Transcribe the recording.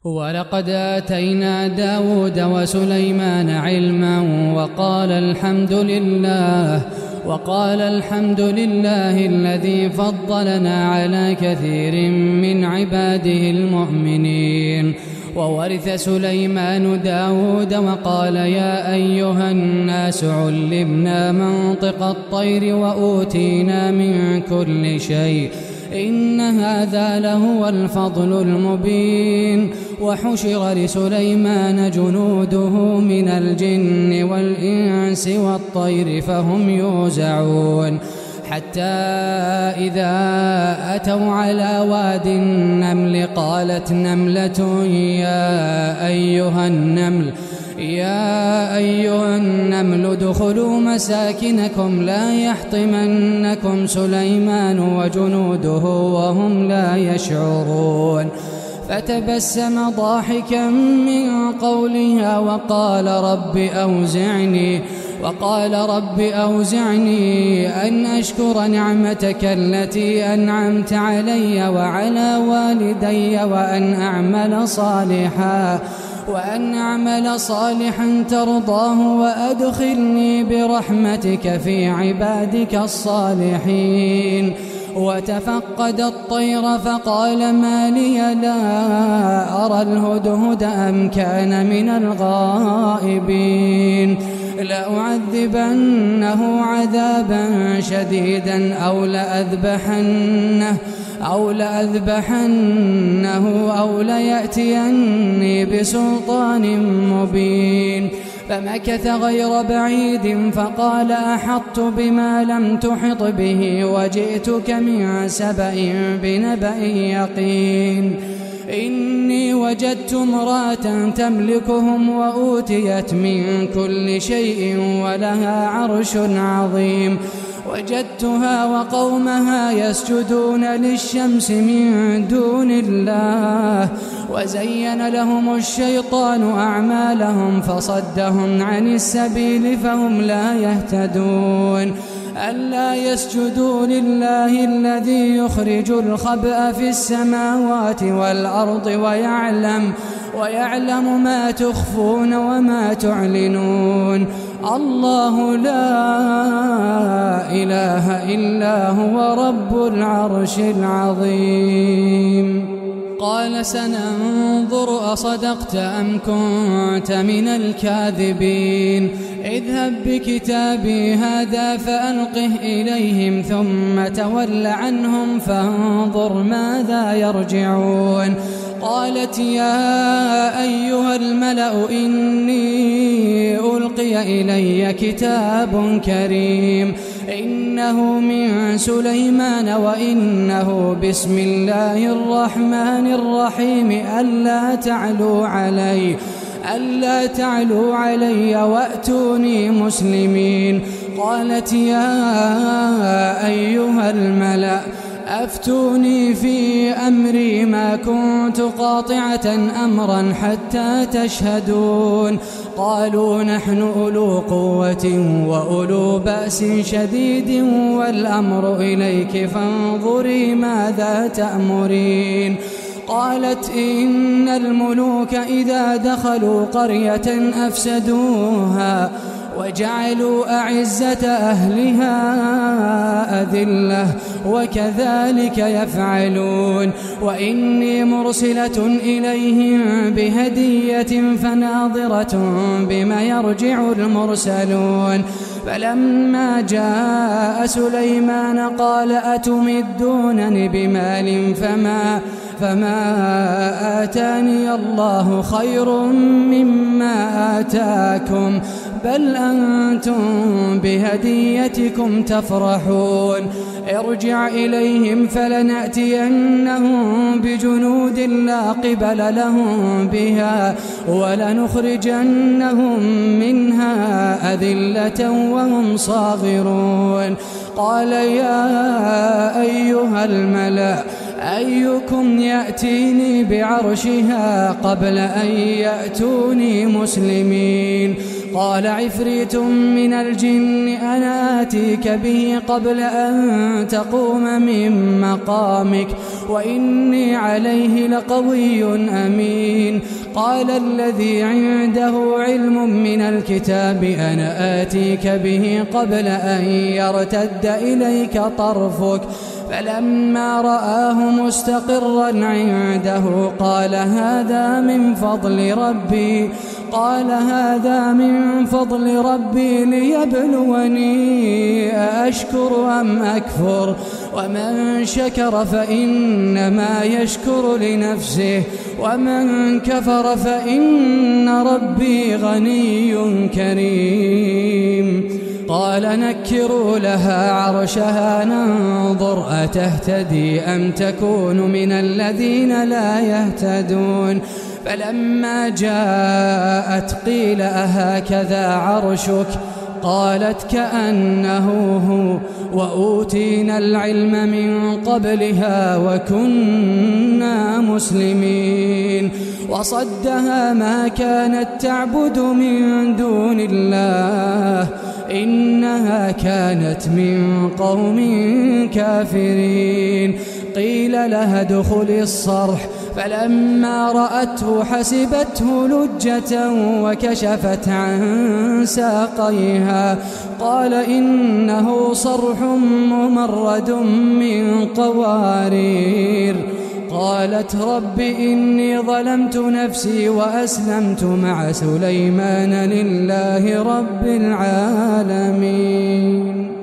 ولقد آتينا داود وسليمان علما وقال الحمد لله الذي فضلنا على كثير من عباده المؤمنين. وورث سليمان داود وقال يا أيها الناس علمنا منطق الطير وأوتينا من كل شيء إن هذا لهو الفضل المبين. وحشر لسليمان جنوده من الجن والإنس والطير فهم يوزعون حتى إذا أتوا على واد النمل قالت نملة يا أيها النمل ادخلوا مساكنكم لا يحطمنكم سليمان وجنوده وهم لا يشعرون. فتبسم ضاحكا من قولها وقال رب أوزعني أن أشكر نعمتك التي أنعمت علي وعلى والدي وأن أعمل صالحا ترضاه وأدخلني برحمتك في عبادك الصالحين. وتفقد الطير فقال ما لي لا أرى الهدهد أم كان من الغائبين لأعذبنه عذابا شديدا أو لأذبحنه أو ليأتيني بسلطان مبين. فمكث غير بعيد فقال أحطت بما لم تحط به وجئتك من سبأ بنبأ يقين. إني وجدت امرأة تملكهم وأوتيت من كل شيء ولها عرش عظيم. وجدتها وقومها يسجدون للشمس من دون الله وزين لهم الشيطان أعمالهم فصدهم عن السبيل فهم لا يهتدون. ألا يسجدوا لله الذي يخرج الخبأ في السماوات والأرض ويعلم ما تخفون وما تعلنون. الله لا إله إلا هو رب العرش العظيم. قال سننظر أصدقت أم كنت من الكاذبين. اذهب بكتابي هذا فألقه إليهم ثم تول عنهم فانظر ماذا يرجعون. قالت يا أيها الملأ إني ألقي إلي كتاب كريم إنه من سليمان وإنه بسم الله الرحمن الرحيم ألا تعلوا علي وأتوني مسلمين. قالت يا أيها الملأ أفتوني في أمري ما كنت قاطعة أمرا حتى تشهدون. قالوا نحن أولو قوة وأولو بأس شديد والأمر إليك فانظري ماذا تأمرين. قالت إن الملوك إذا دخلوا قرية أفسدوها وجعلوا أعزة أهلها أذلة وكذلك يفعلون. وإني مرسلة إليهم بهدية فناظرة بما يرجع المرسلون. فلما جاء سليمان قال أتمدونني بمال فما آتاني الله خير مما آتاكم بل أنتم بهديتكم تفرحون. ارجع إليهم فلنأتينهم بجنود لا قبل لهم بها ولنخرجنهم منها أذلة وهم صاغرون. قال يا أيها الملأ أيكم يأتيني بعرشها قبل أن يأتوني مسلمين. قال عفريت من الجن أنا آتيك به قبل أن تقوم من مقامك وإني عليه لقوي أمين. قال الذي عنده علم من الكتاب أنا آتيك به قبل أن يرتد إليك طرفك فلما رآه مستقرا عنده قال هذا من فضل ربي ليبلوني أأشكر أم أكفر ومن شكر فإنما يشكر لنفسه ومن كفر فإن ربي غني كريم. قال نكروا لها عرشها ننظر أتهتدي أم تكون من الذين لا يهتدون. فلما جاءت قيل أهكذا عرشك قالت كأنه هو وأوتينا العلم من قبلها وكنا مسلمين. وصدها ما كانت تعبد من دون الله إنها كانت من قوم كافرين. قيل لها ادخلي الصرح فلما رأته حسبته لجة وكشفت عن ساقيها قال إنه صرح ممرد من قوارير. قالت رب إني ظلمت نفسي وأسلمت مع سليمان لله رب العالمين.